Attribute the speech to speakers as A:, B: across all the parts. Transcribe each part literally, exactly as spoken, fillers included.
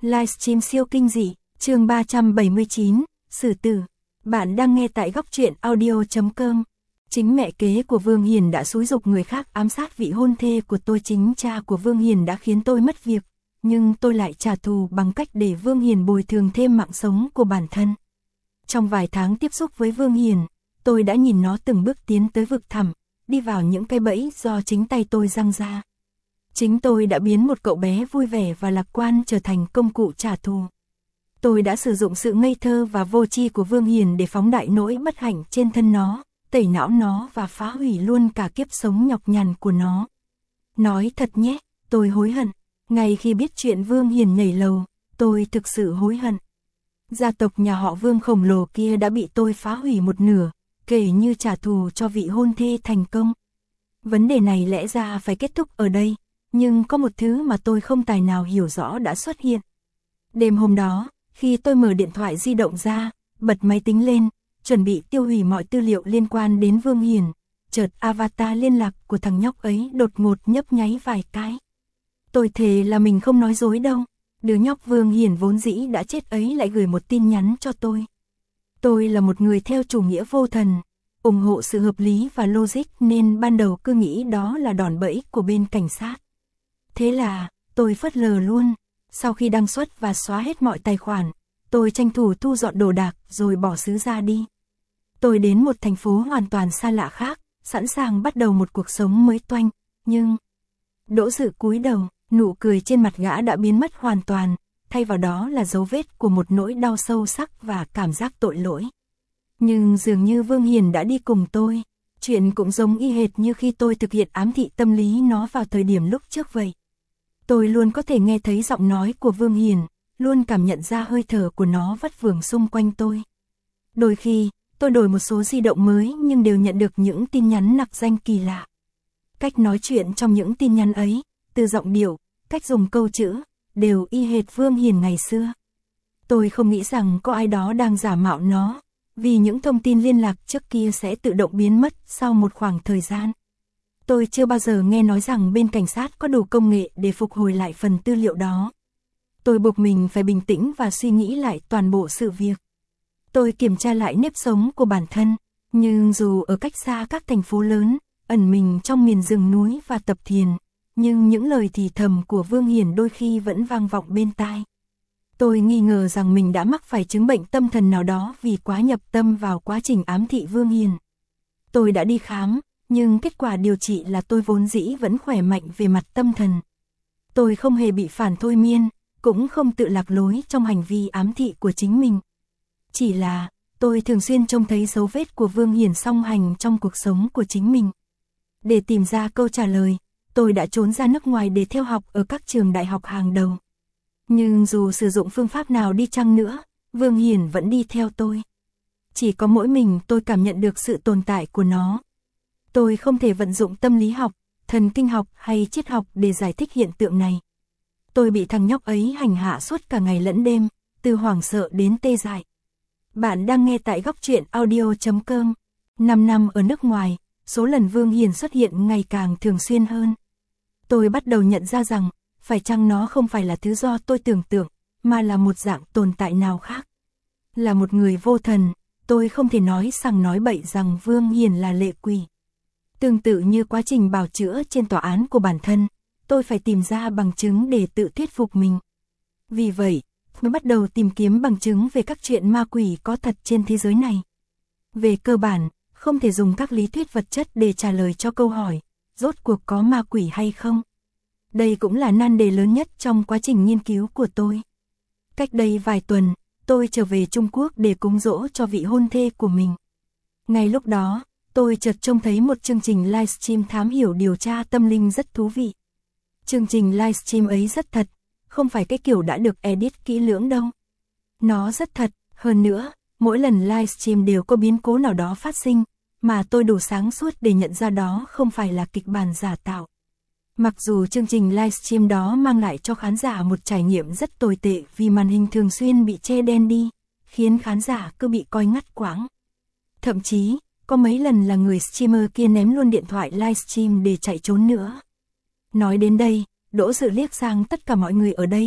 A: Livestream siêu kinh dị, chương ba trăm bảy mươi chín, Sử tử. Bạn đang nghe tại góc truyện audio chấm com. Chính mẹ kế của Vương Hiền đã xúi giục người khác ám sát vị hôn thê của tôi. Chính cha của Vương Hiền đã khiến tôi mất việc, nhưng tôi lại trả thù bằng cách để Vương Hiền bồi thường thêm mạng sống của bản thân. Trong vài tháng tiếp xúc với Vương Hiền, tôi đã nhìn nó từng bước tiến tới vực thẳm, đi vào những cái bẫy do chính tay tôi giăng ra. Chính tôi đã biến một cậu bé vui vẻ và lạc quan trở thành công cụ trả thù. Tôi đã sử dụng sự ngây thơ và vô tri của Vương Hiền để phóng đại nỗi bất hạnh trên thân nó, tẩy não nó và phá hủy luôn cả kiếp sống nhọc nhằn của nó. Nói thật nhé, tôi hối hận. Ngay khi biết chuyện Vương Hiền nhảy lầu, tôi thực sự hối hận. Gia tộc nhà họ Vương khổng lồ kia đã bị tôi phá hủy một nửa, kể như trả thù cho vị hôn thê thành công. Vấn đề này lẽ ra phải kết thúc ở đây, nhưng có một thứ mà tôi không tài nào hiểu rõ đã xuất hiện. Đêm hôm đó, khi tôi mở điện thoại di động ra, bật máy tính lên, chuẩn bị tiêu hủy mọi tư liệu liên quan đến Vương Hiền, chợt avatar liên lạc của thằng nhóc ấy đột ngột nhấp nháy vài cái. Tôi thề là mình không nói dối đâu, đứa nhóc Vương Hiền vốn dĩ đã chết ấy lại gửi một tin nhắn cho tôi. Tôi là một người theo chủ nghĩa vô thần, ủng hộ sự hợp lý và logic nên ban đầu cứ nghĩ đó là đòn bẩy của bên cảnh sát. Thế là, tôi phớt lờ luôn. Sau khi đăng xuất và xóa hết mọi tài khoản, tôi tranh thủ thu dọn đồ đạc rồi bỏ xứ ra đi. Tôi đến một thành phố hoàn toàn xa lạ khác, sẵn sàng bắt đầu một cuộc sống mới toanh, nhưng... Đỗ Dự cúi đầu, nụ cười trên mặt gã đã biến mất hoàn toàn, thay vào đó là dấu vết của một nỗi đau sâu sắc và cảm giác tội lỗi. Nhưng dường như Vương Hiền đã đi cùng tôi, chuyện cũng giống y hệt như khi tôi thực hiện ám thị tâm lý nó vào thời điểm lúc trước vậy. Tôi luôn có thể nghe thấy giọng nói của Vương Hiền, luôn cảm nhận ra hơi thở của nó vắt vưởng xung quanh tôi. Đôi khi, tôi đổi một số di động mới nhưng đều nhận được những tin nhắn nặc danh kỳ lạ. Cách nói chuyện trong những tin nhắn ấy, từ giọng điệu, cách dùng câu chữ, đều y hệt Vương Hiền ngày xưa. Tôi không nghĩ rằng có ai đó đang giả mạo nó, vì những thông tin liên lạc trước kia sẽ tự động biến mất sau một khoảng thời gian. Tôi chưa bao giờ nghe nói rằng bên cảnh sát có đủ công nghệ để phục hồi lại phần tư liệu đó. Tôi buộc mình phải bình tĩnh và suy nghĩ lại toàn bộ sự việc. Tôi kiểm tra lại nếp sống của bản thân, nhưng dù ở cách xa các thành phố lớn, ẩn mình trong miền rừng núi và tập thiền, nhưng những lời thì thầm của Vương Hiền đôi khi vẫn vang vọng bên tai. Tôi nghi ngờ rằng mình đã mắc phải chứng bệnh tâm thần nào đó vì quá nhập tâm vào quá trình ám thị Vương Hiền. Tôi đã đi khám, nhưng kết quả điều trị là tôi vốn dĩ vẫn khỏe mạnh về mặt tâm thần. Tôi không hề bị phản thôi miên, cũng không tự lạc lối trong hành vi ám thị của chính mình. Chỉ là, tôi thường xuyên trông thấy dấu vết của Vương Hiền song hành trong cuộc sống của chính mình. Để tìm ra câu trả lời, tôi đã trốn ra nước ngoài để theo học ở các trường đại học hàng đầu. Nhưng dù sử dụng phương pháp nào đi chăng nữa, Vương Hiền vẫn đi theo tôi. Chỉ có mỗi mình tôi cảm nhận được sự tồn tại của nó. Tôi không thể vận dụng tâm lý học, thần kinh học hay triết học để giải thích hiện tượng này. Tôi bị thằng nhóc ấy hành hạ suốt cả ngày lẫn đêm, từ hoảng sợ đến tê dại. Bạn đang nghe tại góc truyện audio chấm com. Năm năm ở nước ngoài, số lần Vương Hiền xuất hiện ngày càng thường xuyên hơn. Tôi bắt đầu nhận ra rằng, phải chăng nó không phải là thứ do tôi tưởng tượng, mà là một dạng tồn tại nào khác. Là một người vô thần, tôi không thể nói sằng nói bậy rằng Vương Hiền là lệ quỷ. Tương tự như quá trình bào chữa trên tòa án của bản thân, tôi phải tìm ra bằng chứng để tự thuyết phục mình. Vì vậy, mới bắt đầu tìm kiếm bằng chứng về các chuyện ma quỷ có thật trên thế giới này. Về cơ bản, không thể dùng các lý thuyết vật chất để trả lời cho câu hỏi, rốt cuộc có ma quỷ hay không. Đây cũng là nan đề lớn nhất trong quá trình nghiên cứu của tôi. Cách đây vài tuần, tôi trở về Trung Quốc để cúng giỗ cho vị hôn thê của mình. Ngay lúc đó, tôi chợt trông thấy một chương trình livestream thám hiểu điều tra tâm linh rất thú vị. Chương trình livestream ấy rất thật, không phải cái kiểu đã được edit kỹ lưỡng đâu. Nó rất thật, hơn nữa, mỗi lần livestream đều có biến cố nào đó phát sinh, mà tôi đủ sáng suốt để nhận ra đó không phải là kịch bản giả tạo. Mặc dù chương trình livestream đó mang lại cho khán giả một trải nghiệm rất tồi tệ vì màn hình thường xuyên bị che đen đi, khiến khán giả cứ bị coi ngắt quãng. Thậm chí, có mấy lần là người streamer kia ném luôn điện thoại livestream để chạy trốn nữa. Nói đến đây, Đỗ Dự liếc sang tất cả mọi người ở đây,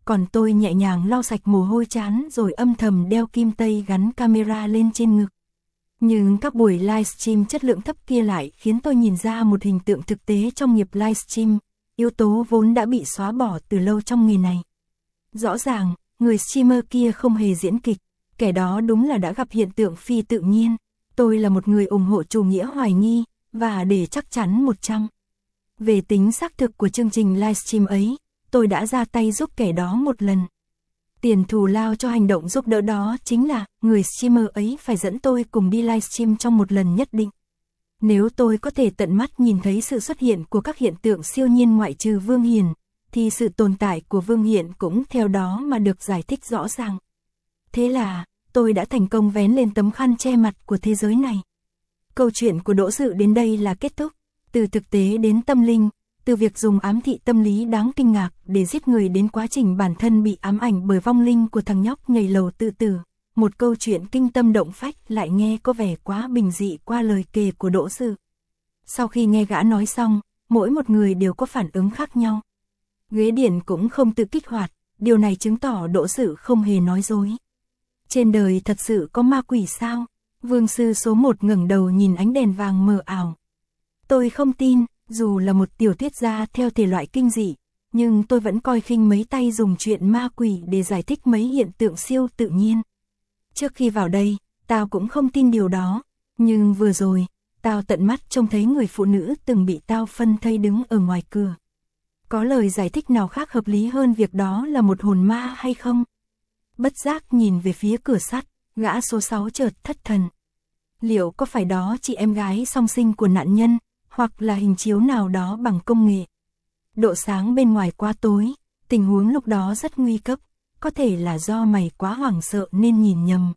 A: còn tôi nhẹ nhàng lau sạch mồ hôi trán rồi âm thầm đeo kim tây gắn camera lên trên ngực. Nhưng các buổi livestream chất lượng thấp kia lại khiến tôi nhìn ra một hình tượng thực tế trong nghiệp livestream, yếu tố vốn đã bị xóa bỏ từ lâu trong nghề này. Rõ ràng, người streamer kia không hề diễn kịch, kẻ đó đúng là đã gặp hiện tượng phi tự nhiên. Tôi là một người ủng hộ chủ nghĩa hoài nghi, và để chắc chắn một trăm về tính xác thực của chương trình livestream ấy, tôi đã ra tay giúp kẻ đó một lần. Tiền thù lao cho hành động giúp đỡ đó chính là người streamer ấy phải dẫn tôi cùng đi livestream trong một lần nhất định. Nếu tôi có thể tận mắt nhìn thấy sự xuất hiện của các hiện tượng siêu nhiên ngoại trừ Vương Hiền, thì sự tồn tại của Vương Hiền cũng theo đó mà được giải thích rõ ràng. Thế là, tôi đã thành công vén lên tấm khăn che mặt của thế giới này. Câu chuyện của Đỗ Dự đến đây là kết thúc, từ thực tế đến tâm linh, từ việc dùng ám thị tâm lý đáng kinh ngạc để giết người đến quá trình bản thân bị ám ảnh bởi vong linh của thằng nhóc nhảy lầu tự tử. Một câu chuyện kinh tâm động phách lại nghe có vẻ quá bình dị qua lời kể của Đỗ Dự. Sau khi nghe gã nói xong, mỗi một người đều có phản ứng khác nhau. Ghế điện cũng không tự kích hoạt, điều này chứng tỏ Đỗ Dự không hề nói dối. Trên đời thật sự có ma quỷ sao? Vương sư số một ngẩng đầu nhìn ánh đèn vàng mờ ảo. Tôi không tin, dù là một tiểu thuyết gia theo thể loại kinh dị, nhưng tôi vẫn coi khinh mấy tay dùng chuyện ma quỷ để giải thích mấy hiện tượng siêu tự nhiên. Trước khi vào đây, tao cũng không tin điều đó, nhưng vừa rồi, tao tận mắt trông thấy người phụ nữ từng bị tao phân thây đứng ở ngoài cửa. Có lời giải thích nào khác hợp lý hơn việc đó là một hồn ma hay không? Bất giác nhìn về phía cửa sắt, gã số sáu chợt thất thần. Liệu có phải đó chị em gái song sinh của nạn nhân, hoặc là hình chiếu nào đó bằng công nghệ? Độ sáng bên ngoài quá tối, tình huống lúc đó rất nguy cấp, có thể là do mày quá hoảng sợ nên nhìn nhầm.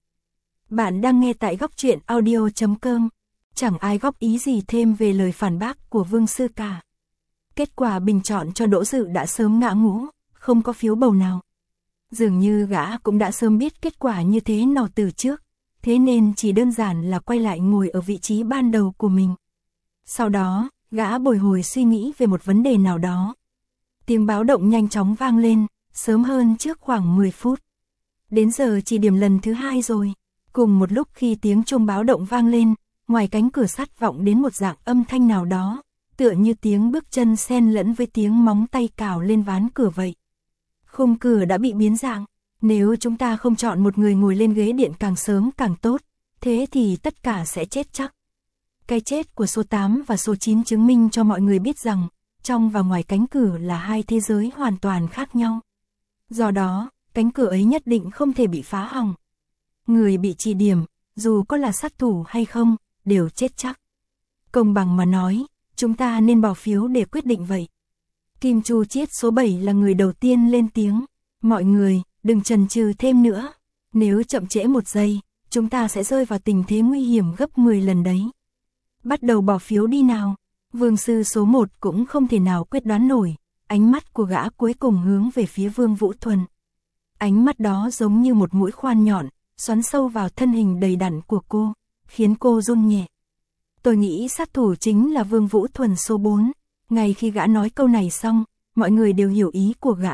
A: Bạn đang nghe tại góc truyện audio chấm com, chẳng ai góp ý gì thêm về lời phản bác của Vương sư cả. Kết quả bình chọn cho Đỗ Dự đã sớm ngã ngũ, không có phiếu bầu nào. Dường như gã cũng đã sớm biết kết quả như thế nào từ trước, thế nên chỉ đơn giản là quay lại ngồi ở vị trí ban đầu của mình. Sau đó, gã bồi hồi suy nghĩ về một vấn đề nào đó. Tiếng báo động nhanh chóng vang lên, sớm hơn trước khoảng mười phút. Đến giờ chỉ điểm lần thứ hai rồi. Cùng một lúc khi tiếng chuông báo động vang lên, ngoài cánh cửa sắt vọng đến một dạng âm thanh nào đó, tựa như tiếng bước chân xen lẫn với tiếng móng tay cào lên ván cửa vậy. Khung cửa đã bị biến dạng, nếu chúng ta không chọn một người ngồi lên ghế điện càng sớm càng tốt, thế thì tất cả sẽ chết chắc. Cái chết của số tám và số chín chứng minh cho mọi người biết rằng, trong và ngoài cánh cửa là hai thế giới hoàn toàn khác nhau. Do đó, cánh cửa ấy nhất định không thể bị phá hỏng. Người bị chỉ điểm, dù có là sát thủ hay không, đều chết chắc. Công bằng mà nói, chúng ta nên bỏ phiếu để quyết định vậy. Kim Chu Chiết số bảy là người đầu tiên lên tiếng. Mọi người, đừng chần chừ thêm nữa. Nếu chậm trễ một giây, chúng ta sẽ rơi vào tình thế nguy hiểm gấp mười lần đấy. Bắt đầu bỏ phiếu đi nào. Vương sư số một cũng không thể nào quyết đoán nổi. Ánh mắt của gã cuối cùng hướng về phía Vương Vũ Thuần. Ánh mắt đó giống như một mũi khoan nhọn, xoắn sâu vào thân hình đầy đặn của cô, khiến cô run nhẹ. Tôi nghĩ sát thủ chính là Vương Vũ Thuần số bốn. Ngay khi gã nói câu này xong, mọi người đều hiểu ý của gã.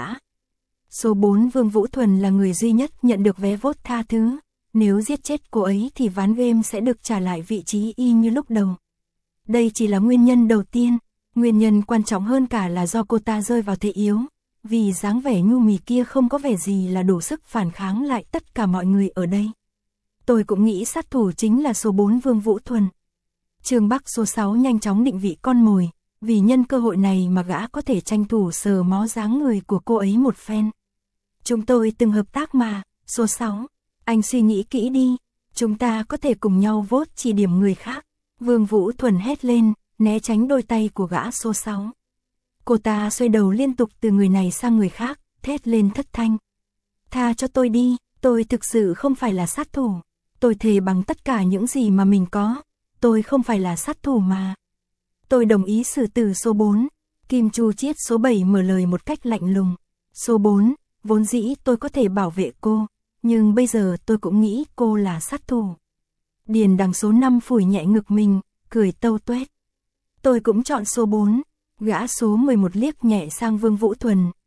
A: Số bốn Vương Vũ Thuần là người duy nhất nhận được vé vote tha thứ. Nếu giết chết cô ấy thì ván game sẽ được trả lại vị trí y như lúc đầu. Đây chỉ là nguyên nhân đầu tiên. Nguyên nhân quan trọng hơn cả là do cô ta rơi vào thế yếu. Vì dáng vẻ nhu mì kia không có vẻ gì là đủ sức phản kháng lại tất cả mọi người ở đây. Tôi cũng nghĩ sát thủ chính là số bốn Vương Vũ Thuần. Trương Bắc số sáu nhanh chóng định vị con mồi. Vì nhân cơ hội này mà gã có thể tranh thủ sờ mó dáng người của cô ấy một phen. Chúng tôi từng hợp tác mà, số sáu. Anh suy nghĩ kỹ đi. Chúng ta có thể cùng nhau vote chỉ điểm người khác. Vương Vũ Thuần hét lên, né tránh đôi tay của gã số sáu. Cô ta xoay đầu liên tục từ người này sang người khác, thét lên thất thanh. Tha cho tôi đi, tôi thực sự không phải là sát thủ. Tôi thề bằng tất cả những gì mà mình có. Tôi không phải là sát thủ mà. Tôi đồng ý xử tử số bốn. Kim Chu Chiết số bảy mở lời một cách lạnh lùng. Số bốn, vốn dĩ tôi có thể bảo vệ cô, nhưng bây giờ tôi cũng nghĩ cô là sát thủ. Điền Đằng số năm phủi nhẹ ngực mình, cười tâu tuét. Tôi cũng chọn số bốn. Gã số mười một liếc nhẹ sang Vương Vũ Thuần,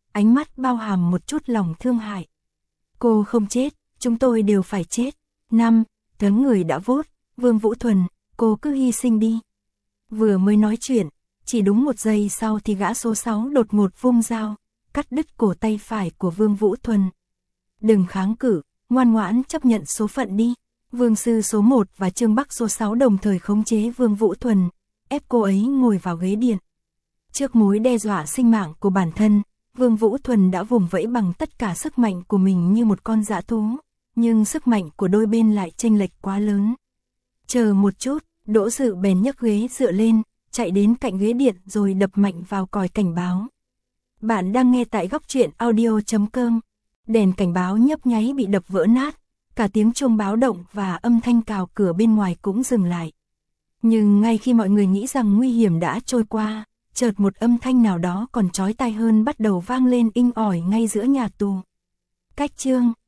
A: ánh mắt bao hàm một chút lòng thương hại. Cô không chết, chúng tôi đều phải chết. Năm, tấn người đã vốt, Vương Vũ Thuần, cô cứ hy sinh đi. Vừa mới nói chuyện, chỉ đúng một giây sau thì gã số sáu đột ngột vung dao, cắt đứt cổ tay phải của Vương Vũ Thuần. Đừng kháng cự, ngoan ngoãn chấp nhận số phận đi. Vương Sư số một và Trương Bắc số sáu đồng thời khống chế Vương Vũ Thuần, ép cô ấy ngồi vào ghế điện. Trước mối đe dọa sinh mạng của bản thân, Vương Vũ Thuần đã vùng vẫy bằng tất cả sức mạnh của mình như một con dã thú, nhưng sức mạnh của đôi bên lại chênh lệch quá lớn. Chờ một chút, Đỗ Dự bèn nhấc ghế dựa lên, chạy đến cạnh ghế điện rồi đập mạnh vào còi cảnh báo. Bạn đang nghe tại góc truyện audio chấm com. Đèn cảnh báo nhấp nháy bị đập vỡ nát, cả tiếng chuông báo động và âm thanh cào cửa bên ngoài cũng dừng lại. Nhưng ngay khi mọi người nghĩ rằng nguy hiểm đã trôi qua, chợt một âm thanh nào đó còn chói tai hơn bắt đầu vang lên inh ỏi ngay giữa nhà tù. Cách chương,